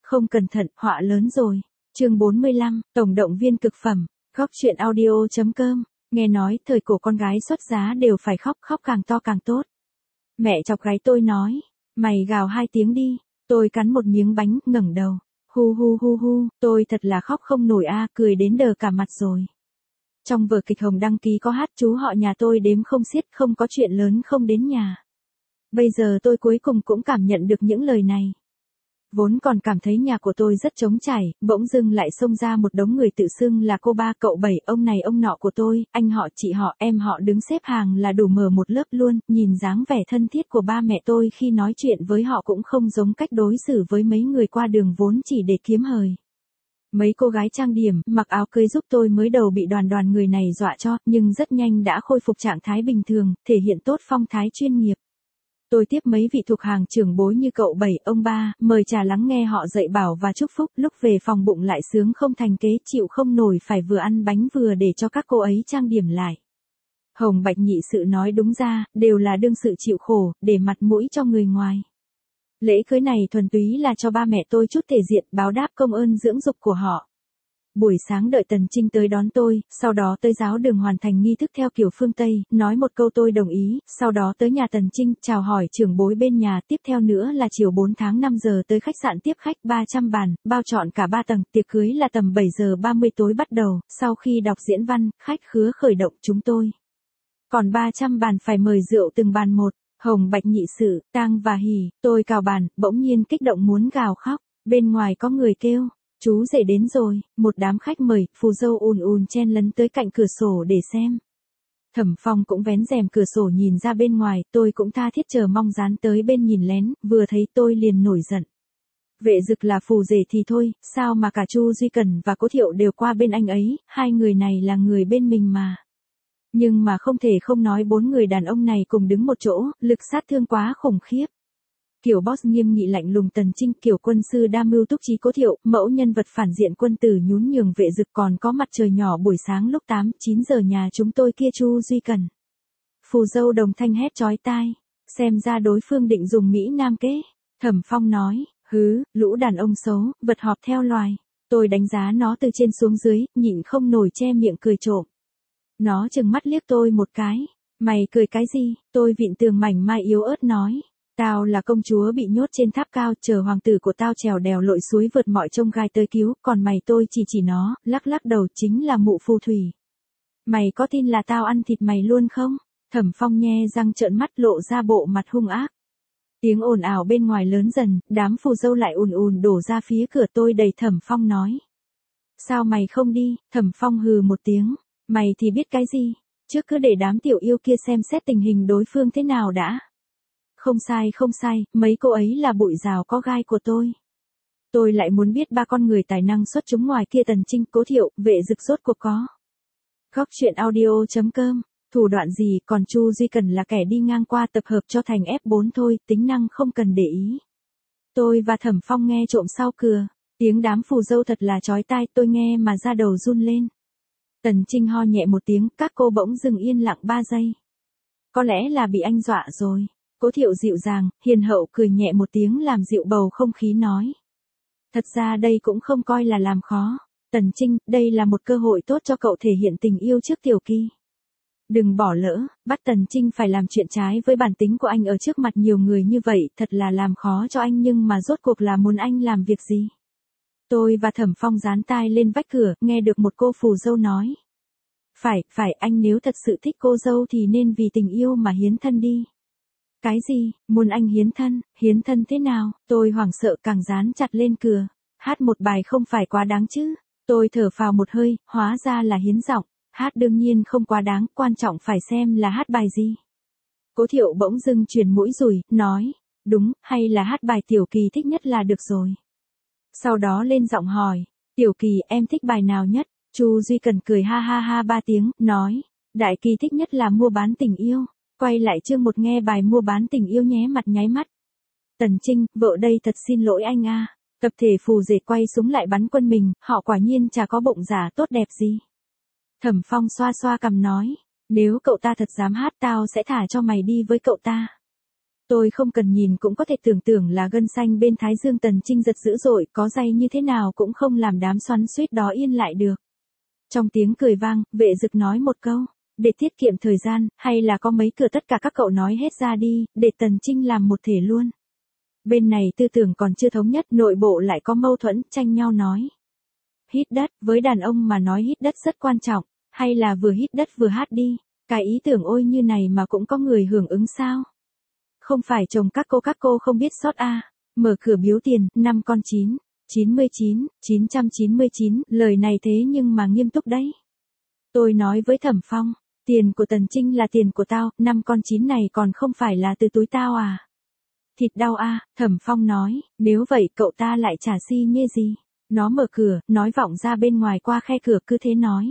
không cẩn thận, họa lớn rồi. Chương 45, tổng động viên cực phẩm. Góc truyện audio.com. Nghe nói thời cổ con gái xuất giá đều phải khóc, khóc càng to càng tốt. Mẹ chọc gáy tôi nói, mày gào 2 tiếng đi. Tôi cắn một miếng bánh, ngẩng đầu. Hu hu hu hu, tôi thật là khóc không nổi a, cười đến đờ cả mặt rồi. Trong vở kịch Hồng đăng ký có hát chú họ nhà tôi đếm không xiết, không có chuyện lớn không đến nhà. Bây giờ tôi cuối cùng cũng cảm nhận được những lời này. Vốn còn cảm thấy nhà của tôi rất trống trải, bỗng dưng lại xông ra một đống người tự xưng là cô ba cậu bảy, ông này ông nọ của tôi, anh họ chị họ em họ đứng xếp hàng là đủ mở một lớp luôn, nhìn dáng vẻ thân thiết của ba mẹ tôi khi nói chuyện với họ cũng không giống cách đối xử với mấy người qua đường vốn chỉ để kiếm hời. Mấy cô gái trang điểm, mặc áo cưới giúp tôi mới đầu bị đoàn người này dọa cho, nhưng rất nhanh đã khôi phục trạng thái bình thường, thể hiện tốt phong thái chuyên nghiệp. Tôi tiếp mấy vị thuộc hàng trưởng bối như cậu bảy, ông ba, mời trà lắng nghe họ dạy bảo và chúc phúc, lúc về phòng bụng lại sướng không thành kế, chịu không nổi phải vừa ăn bánh vừa để cho các cô ấy trang điểm lại. Hồng Bạch nhị sự nói đúng ra, đều là đương sự chịu khổ, để mặt mũi cho người ngoài. Lễ cưới này thuần túy là cho ba mẹ tôi chút thể diện, báo đáp công ơn dưỡng dục của họ. Buổi sáng đợi Tần Trinh tới đón tôi, sau đó tới giáo đường hoàn thành nghi thức theo kiểu phương Tây, nói một câu tôi đồng ý, sau đó tới nhà Tần Trinh, chào hỏi trưởng bối bên nhà, tiếp theo nữa là chiều 4 tháng 5 giờ tới khách sạn tiếp khách 300 bàn, bao trọn cả 3 tầng, tiệc cưới là tầm 7 giờ 30 tối bắt đầu, sau khi đọc diễn văn, khách khứa khởi động chúng tôi. Còn 300 bàn phải mời rượu từng bàn một, Hồng Bạch nhị sự, tang và hỉ, tôi cào bàn, bỗng nhiên kích động muốn gào khóc, bên ngoài có người kêu. Chú rể đến rồi, một đám khách mời, phù dâu ùn ùn chen lấn tới cạnh cửa sổ để xem. Thẩm Phong cũng vén rèm cửa sổ nhìn ra bên ngoài, tôi cũng tha thiết chờ mong dán tới bên nhìn lén, vừa thấy tôi liền nổi giận. Vệ Dực là phù rể thì thôi, sao mà cả Chu Duy Cẩn và Cố Thiệu đều qua bên anh ấy, hai người này là người bên mình mà. Nhưng mà không thể không nói 4 người đàn ông này cùng đứng một chỗ, lực sát thương quá khủng khiếp. Kiểu boss nghiêm nghị lạnh lùng Tần Trinh, kiểu quân sư đa mưu túc trí Cố Thiệu, mẫu nhân vật phản diện quân tử nhún nhường Vệ Dực, còn có mặt trời nhỏ buổi sáng lúc 8-9 giờ nhà chúng tôi kia Chu Duy Cẩn. Phù dâu Đồng Thanh hét chói tai, xem ra đối phương định dùng Mỹ Nam kế. Thẩm Phong nói, hứ, lũ đàn ông xấu, vật họp theo loài. Tôi đánh giá nó từ trên xuống dưới, nhịn không nổi che miệng cười trộm. Nó trừng mắt liếc tôi một cái, mày cười cái gì? Tôi vịn tường mảnh mai yếu ớt nói. Tao là công chúa bị nhốt trên tháp cao, chờ hoàng tử của tao trèo đèo lội suối vượt mọi chông gai tới cứu, còn mày tôi chỉ nó, lắc lắc đầu, chính là mụ phù thủy. Mày có tin là tao ăn thịt mày luôn không? Thẩm Phong nhe răng trợn mắt lộ ra bộ mặt hung ác. Tiếng ồn ào bên ngoài lớn dần, đám phù dâu lại ùn ùn đổ ra phía cửa tôi đầy Thẩm Phong nói. Sao mày không đi? Thẩm Phong hừ một tiếng, mày thì biết cái gì? Trước cứ để đám tiểu yêu kia xem xét tình hình đối phương thế nào đã. Không sai, mấy cô ấy là bụi rào có gai của tôi. Tôi lại muốn biết 3 con người tài năng xuất chúng ngoài kia Tần Trinh, Cố Thiệu, Vệ Dực rốt cuộc có. Góc truyện audio.com, thủ đoạn gì, còn Chu Duy Cẩn là kẻ đi ngang qua tập hợp cho thành F4 thôi, tính năng không cần để ý. Tôi và Thẩm Phong nghe trộm sau cửa, tiếng đám phù dâu thật là chói tai, tôi nghe mà da đầu run lên. Tần Trinh ho nhẹ một tiếng, các cô bỗng dừng yên lặng 3 giây. Có lẽ là bị anh dọa rồi. Cố Thiệu dịu dàng, hiền hậu cười nhẹ một tiếng làm dịu bầu không khí nói. Thật ra đây cũng không coi là làm khó. Tần Trinh, đây là một cơ hội tốt cho cậu thể hiện tình yêu trước Tiểu Kỳ. Đừng bỏ lỡ, bắt Tần Trinh phải làm chuyện trái với bản tính của anh ở trước mặt nhiều người như vậy, thật là làm khó cho anh, nhưng mà rốt cuộc là muốn anh làm việc gì? Tôi và Thẩm Phong dán tai lên vách cửa, nghe được một cô phù dâu nói. Phải, anh nếu thật sự thích cô dâu thì nên vì tình yêu mà hiến thân đi. Cái gì, muốn anh hiến thân thế nào? Tôi hoảng sợ càng dán chặt lên cửa. Hát một bài không phải quá đáng chứ? Tôi thở phào một hơi, hóa ra là hiến giọng. Hát đương nhiên không quá đáng, quan trọng phải xem là hát bài gì. Cố Thiệu bỗng dưng chuyển mũi rùi, nói, đúng, hay là hát bài Tiểu Kỳ thích nhất là được rồi. Sau đó lên giọng hỏi, Tiểu Kỳ em thích bài nào nhất? Chu Duy Cẩn cười ha ha ha 3 tiếng, nói, Đại Kỳ thích nhất là Mua Bán Tình Yêu. Quay lại chương 1 nghe bài Mua Bán Tình Yêu nhé, mặt nháy mắt. Tần Trinh, vợ đây thật xin lỗi anh a. Tập thể phù rể quay súng lại bắn quân mình, họ quả nhiên chả có bụng giả tốt đẹp gì. Thẩm Phong xoa xoa cằm nói, nếu cậu ta thật dám hát tao sẽ thả cho mày đi với cậu ta. Tôi không cần nhìn cũng có thể tưởng tượng là gân xanh bên thái dương Tần Trinh giật dữ dội, có day như thế nào cũng không làm đám xoắn xuýt đó yên lại được. Trong tiếng cười vang, Vệ Dực nói một câu, để tiết kiệm thời gian, hay là có mấy cửa tất cả các cậu nói hết ra đi, để Tần Trinh làm một thể luôn. Bên này tư tưởng còn chưa thống nhất, nội bộ lại có mâu thuẫn, tranh nhau nói. Hít đất, với đàn ông mà nói hít đất rất quan trọng, hay là vừa hít đất vừa hát đi, cái ý tưởng ôi như này mà cũng có người hưởng ứng sao? Không phải chồng các cô không biết sót a. Mở cửa biếu tiền, 5 con 999, lời này thế nhưng mà nghiêm túc đấy. Tôi nói với Thẩm Phong, tiền của Tần Trinh là tiền của tao, 5 con 9 này còn không phải là từ túi tao à? Thịt đau a, Thẩm Phong nói, nếu vậy cậu ta lại trả xi nhê gì? Nó mở cửa, nói vọng ra bên ngoài qua khe cửa cứ thế nói.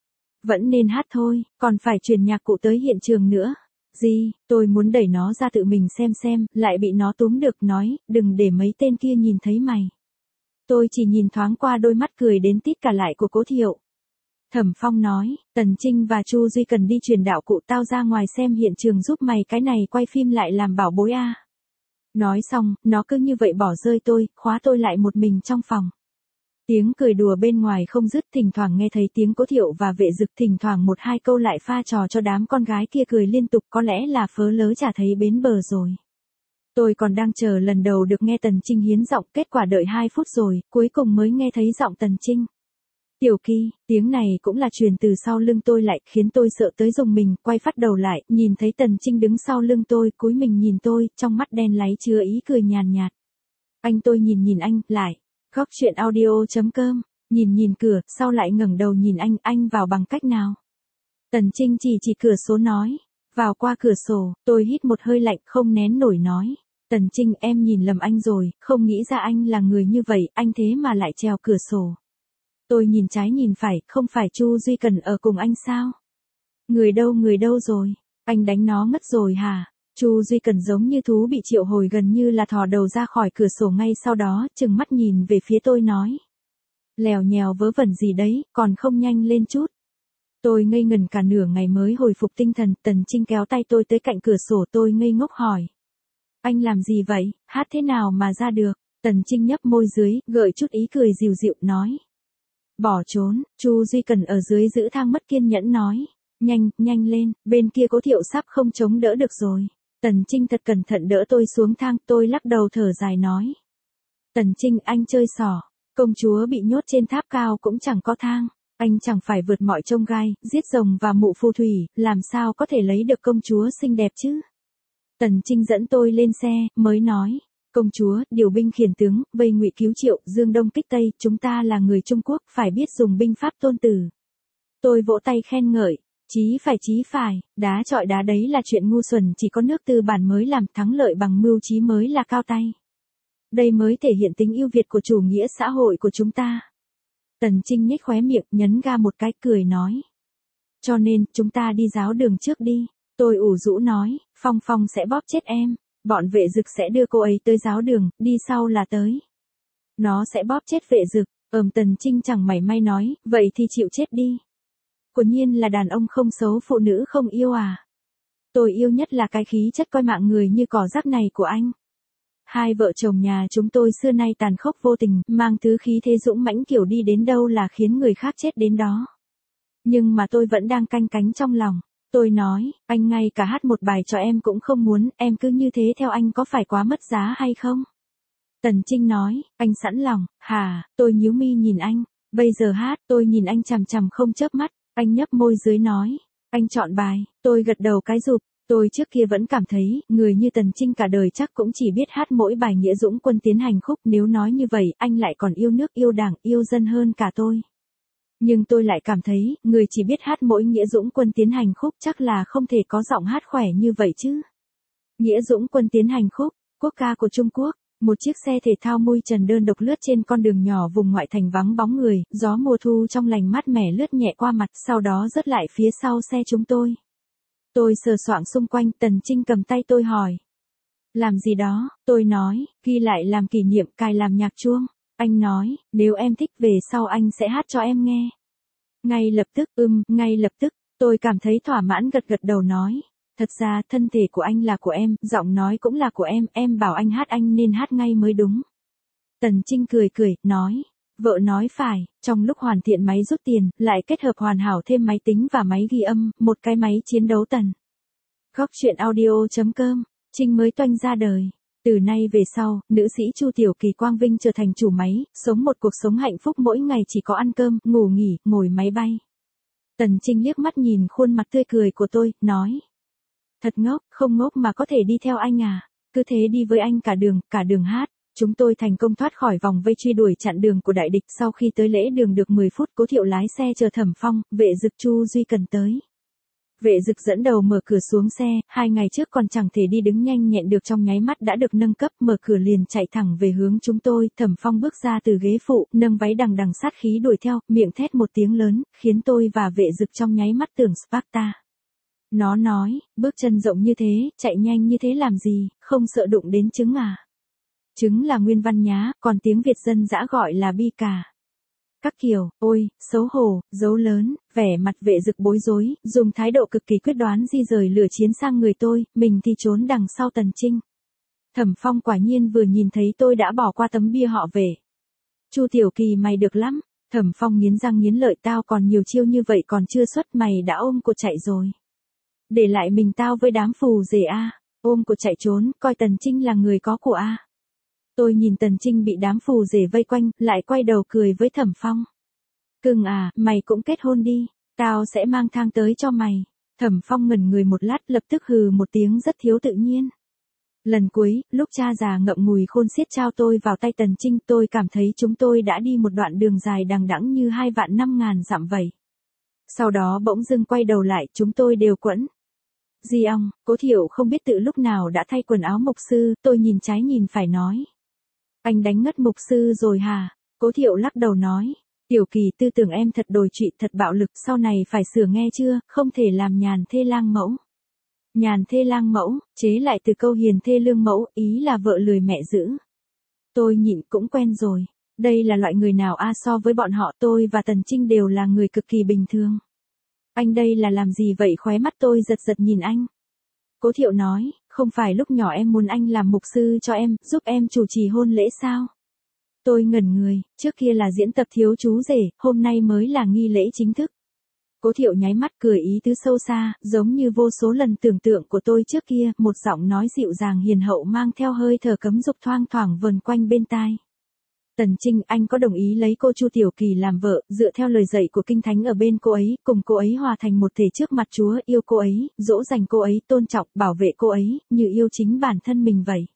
Vẫn nên hát thôi, còn phải truyền nhạc cụ tới hiện trường nữa. Gì, tôi muốn đẩy nó ra tự mình xem, lại bị nó túm được nói, đừng để mấy tên kia nhìn thấy mày. Tôi chỉ nhìn thoáng qua đôi mắt cười đến tít cả lại của Cố Thiệu. Thẩm Phong nói, Tần Trinh và Chu Duy cần đi truyền đạo cụ, tao ra ngoài xem hiện trường giúp mày, cái này quay phim lại làm bảo bối a. Nói xong, nó cứ như vậy bỏ rơi tôi, khóa tôi lại một mình trong phòng. Tiếng cười đùa bên ngoài không dứt, thỉnh thoảng nghe thấy tiếng Cố Thiệu và Vệ Dực thỉnh thoảng một hai câu lại pha trò cho đám con gái kia cười liên tục, có lẽ là phớ lớ chả thấy bến bờ rồi. Tôi còn đang chờ lần đầu được nghe Tần Trinh hiến giọng, kết quả đợi 2 phút rồi, cuối cùng mới nghe thấy giọng Tần Trinh. Tiểu Kỳ, tiếng này cũng là truyền từ sau lưng tôi lại, khiến tôi sợ tới rùng mình, quay phát đầu lại, nhìn thấy Tần Trinh đứng sau lưng tôi, cúi mình nhìn tôi, trong mắt đen láy chứa ý cười nhàn nhạt. Anh, tôi nhìn anh, lại. Góc chuyện audio.com, nhìn cửa, sau lại ngẩng đầu nhìn anh vào bằng cách nào? Tần Trinh chỉ cửa sổ nói, vào qua cửa sổ, tôi hít một hơi lạnh không nén nổi nói. Tần Trinh, em nhìn lầm anh rồi, không nghĩ ra anh là người như vậy, anh thế mà lại trèo cửa sổ. Tôi nhìn trái nhìn phải, không phải Chu Duy Cần ở cùng anh sao? Người đâu rồi? Anh đánh nó mất rồi hả? Chu Duy Cần giống như thú bị triệu hồi, gần như là thò đầu ra khỏi cửa sổ ngay sau đó, trừng mắt nhìn về phía tôi nói. Lèo nhèo vớ vẩn gì đấy, còn không nhanh lên chút. Tôi ngây ngần cả nửa ngày mới hồi phục tinh thần, Tần Trinh kéo tay tôi tới cạnh cửa sổ, tôi ngây ngốc hỏi. Anh làm gì vậy, hát thế nào mà ra được? Tần Trinh nhấp môi dưới, gợi chút ý cười dịu dịu nói. Bỏ trốn, Chu Duy Cần ở dưới giữ thang mất kiên nhẫn nói. Nhanh lên, bên kia Cố Thiệu sắp không chống đỡ được rồi. Tần Trinh thật cẩn thận đỡ tôi xuống thang, tôi lắc đầu thở dài nói. Tần Trinh, anh chơi xỏ, công chúa bị nhốt trên tháp cao cũng chẳng có thang, anh chẳng phải vượt mọi chông gai, giết rồng và mụ phù thủy, làm sao có thể lấy được công chúa xinh đẹp chứ? Tần Trinh dẫn tôi lên xe, mới nói. Công chúa, điều binh khiển tướng, vây Ngụy cứu Triệu, dương đông kích tây, chúng ta là người Trung Quốc, phải biết dùng binh pháp tôn tử. Tôi vỗ tay khen ngợi. Chí phải, đá chọi đá đấy là chuyện ngu xuẩn, chỉ có nước tư bản mới làm, thắng lợi bằng mưu trí mới là cao tay. Đây mới thể hiện tính ưu việt của chủ nghĩa xã hội của chúng ta. Tần Trinh nhếch khóe miệng, nhấn ga một cái, cười nói. Cho nên, chúng ta đi giáo đường trước đi. Tôi ủ rũ nói, Phong sẽ bóp chết em. Bọn Vệ Dực sẽ đưa cô ấy tới giáo đường, đi sau là tới. Nó sẽ bóp chết Vệ Dực, Tần Trinh chẳng mảy may nói, vậy thì chịu chết đi. Quả nhiên là đàn ông không xấu, phụ nữ không yêu à. Tôi yêu nhất là cái khí chất coi mạng người như cỏ rác này của anh. Hai vợ chồng nhà chúng tôi xưa nay tàn khốc vô tình, mang thứ khí thế dũng mãnh kiểu đi đến đâu là khiến người khác chết đến đó. Nhưng mà tôi vẫn đang canh cánh trong lòng. Tôi nói, anh ngay cả hát một bài cho em cũng không muốn, em cứ như thế theo anh có phải quá mất giá hay không? Tần Trinh nói, anh sẵn lòng, hả, tôi nhíu mi nhìn anh, bây giờ hát, tôi nhìn anh chằm chằm không chớp mắt, anh nhấp môi dưới nói, anh chọn bài, tôi gật đầu cái rụp, tôi trước kia vẫn cảm thấy, người như Tần Trinh cả đời chắc cũng chỉ biết hát mỗi bài Nghĩa Dũng Quân Tiến Hành khúc, nếu nói như vậy, anh lại còn yêu nước, yêu đảng, yêu dân hơn cả tôi. Nhưng tôi lại cảm thấy, người chỉ biết hát mỗi Nghĩa Dũng Quân Tiến Hành khúc chắc là không thể có giọng hát khỏe như vậy chứ. Nghĩa Dũng Quân Tiến Hành khúc, quốc ca của Trung Quốc, một chiếc xe thể thao mui trần đơn độc lướt trên con đường nhỏ vùng ngoại thành vắng bóng người, gió mùa thu trong lành mát mẻ lướt nhẹ qua mặt, sau đó rớt lại phía sau xe chúng tôi. Tôi sờ soạng xung quanh, Tần Trinh cầm tay tôi hỏi. Làm gì đó, tôi nói, ghi lại làm kỷ niệm, cài làm nhạc chuông. Anh nói, nếu em thích về sau anh sẽ hát cho em nghe. Ngay lập tức, ngay lập tức, tôi cảm thấy thỏa mãn gật gật đầu nói. Thật ra thân thể của anh là của em, giọng nói cũng là của em bảo anh hát anh nên hát ngay mới đúng. Tần Trinh cười cười, nói. Vợ nói phải, trong lúc hoàn thiện máy rút tiền, lại kết hợp hoàn hảo thêm máy tính và máy ghi âm, một cái máy chiến đấu tần. Góc chuyện audio.com, Trinh mới toanh ra đời. Từ nay về sau, nữ sĩ Chu Tiểu Kỳ quang vinh trở thành chủ máy, sống một cuộc sống hạnh phúc mỗi ngày chỉ có ăn cơm, ngủ nghỉ, ngồi máy bay. Tần Trinh liếc mắt nhìn khuôn mặt tươi cười của tôi, nói. Thật ngốc, không ngốc mà có thể đi theo anh à, cứ thế đi với anh cả đường hát. Chúng tôi thành công thoát khỏi vòng vây truy đuổi chặn đường của đại địch sau khi tới lễ đường được 10 phút Cố Thiệu lái xe chờ Thẩm Phong, vệ dực Chu Duy Cần tới. Vệ dực dẫn đầu mở cửa xuống xe, 2 ngày trước còn chẳng thể đi đứng nhanh nhẹn được trong nháy mắt đã được nâng cấp, mở cửa liền chạy thẳng về hướng chúng tôi, Thẩm Phong bước ra từ ghế phụ, nâng váy đằng đằng sát khí đuổi theo, miệng thét một tiếng lớn, khiến tôi và vệ dực trong nháy mắt tưởng Sparta. Nó nói, bước chân rộng như thế, chạy nhanh như thế làm gì, không sợ đụng đến trứng à? Trứng là nguyên văn nhá, còn tiếng Việt dân dã gọi là bi cà. Các kiểu, ôi, xấu hổ, dấu lớn, vẻ mặt vệ dực bối rối, dùng thái độ cực kỳ quyết đoán di rời lửa chiến sang người tôi, mình thì trốn đằng sau Tần Trinh. Thẩm Phong quả nhiên vừa nhìn thấy tôi đã bỏ qua tấm bia họ về. Chu Tiểu Kỳ mày được lắm, Thẩm Phong nghiến răng nghiến lợi, tao còn nhiều chiêu như vậy còn chưa xuất mày đã ôm cô chạy rồi. Để lại mình tao với đám phù rể a, ôm cô chạy trốn, coi Tần Trinh là người có của a. Tôi nhìn Tần Trinh bị đám phù rể vây quanh, lại quay đầu cười với Thẩm Phong. Cưng à, mày cũng kết hôn đi, tao sẽ mang thang tới cho mày. Thẩm Phong ngẩn người một lát lập tức hừ một tiếng rất thiếu tự nhiên. Lần cuối, lúc cha già ngậm ngùi khôn xiết trao tôi vào tay Tần Trinh, tôi cảm thấy chúng tôi đã đi một đoạn đường dài đằng đẵng như 2.500.000 dặm vậy. Sau đó bỗng dưng quay đầu lại, chúng tôi đều quẫn. Di ong, Cố Thiệu không biết tự lúc nào đã thay quần áo mục sư, tôi nhìn trái nhìn phải nói. Anh đánh ngất mục sư rồi hả? Cố Thiệu lắc đầu nói. Tiểu Kỳ tư tưởng em thật đồi trụy, thật bạo lực, sau này phải sửa nghe chưa, không thể làm nhàn thê lang mẫu. Nhàn thê lang mẫu, chế lại từ câu hiền thê lương mẫu, ý là vợ lười mẹ giữ. Tôi nhịn cũng quen rồi. Đây là loại người nào a, so với bọn họ tôi và Tần Trinh đều là người cực kỳ bình thường. Anh đây là làm gì vậy? Khóe mắt tôi giật giật nhìn anh. Cố Thiệu nói, không phải lúc nhỏ em muốn anh làm mục sư cho em, giúp em chủ trì hôn lễ sao? Tôi ngẩn người, trước kia là diễn tập thiếu chú rể, hôm nay mới là nghi lễ chính thức. Cố Thiệu nháy mắt cười ý tứ sâu xa, giống như vô số lần tưởng tượng của tôi trước kia, một giọng nói dịu dàng hiền hậu mang theo hơi thở cấm dục thoang thoảng vần quanh bên tai. Tần Trinh, anh có đồng ý lấy cô Chu Tiểu Kỳ làm vợ, dựa theo lời dạy của Kinh Thánh ở bên cô ấy, cùng cô ấy hòa thành một thể trước mặt Chúa, yêu cô ấy, dỗ dành cô ấy, tôn trọng, bảo vệ cô ấy, như yêu chính bản thân mình vậy.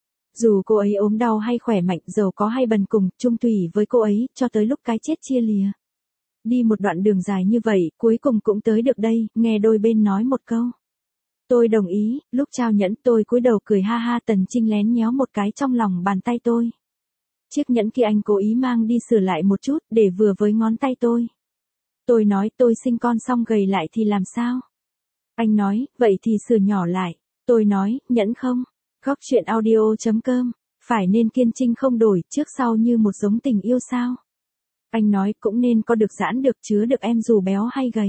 Dù cô ấy ốm đau hay khỏe mạnh, giàu có hay bần cùng, chung thủy với cô ấy, cho tới lúc cái chết chia lìa. Đi một đoạn đường dài như vậy, cuối cùng cũng tới được đây, nghe đôi bên nói một câu. Tôi đồng ý, lúc trao nhẫn tôi cúi đầu cười ha ha. Tần Trinh lén nhéo một cái trong lòng bàn tay tôi. Chiếc nhẫn kia anh cố ý mang đi sửa lại một chút, để vừa với ngón tay tôi. Tôi nói tôi sinh con xong gầy lại thì làm sao? Anh nói, vậy thì sửa nhỏ lại. Tôi nói, nhẫn không? Góc chuyện audio.com, phải nên kiên trinh không đổi, trước sau như một giống tình yêu sao? Anh nói, cũng nên có được giãn được chứa được em dù béo hay gầy.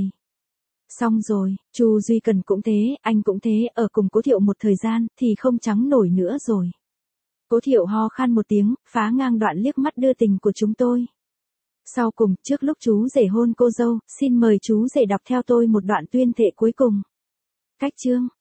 Xong rồi, Chu Duy Cần cũng thế, anh cũng thế, ở cùng Cố Thiệu một thời gian, thì không trắng nổi nữa rồi. Cố Thiệu ho khan một tiếng, phá ngang đoạn liếc mắt đưa tình của chúng tôi. Sau cùng, trước lúc chú rể hôn cô dâu, xin mời chú rể đọc theo tôi một đoạn tuyên thệ cuối cùng. Cách chương.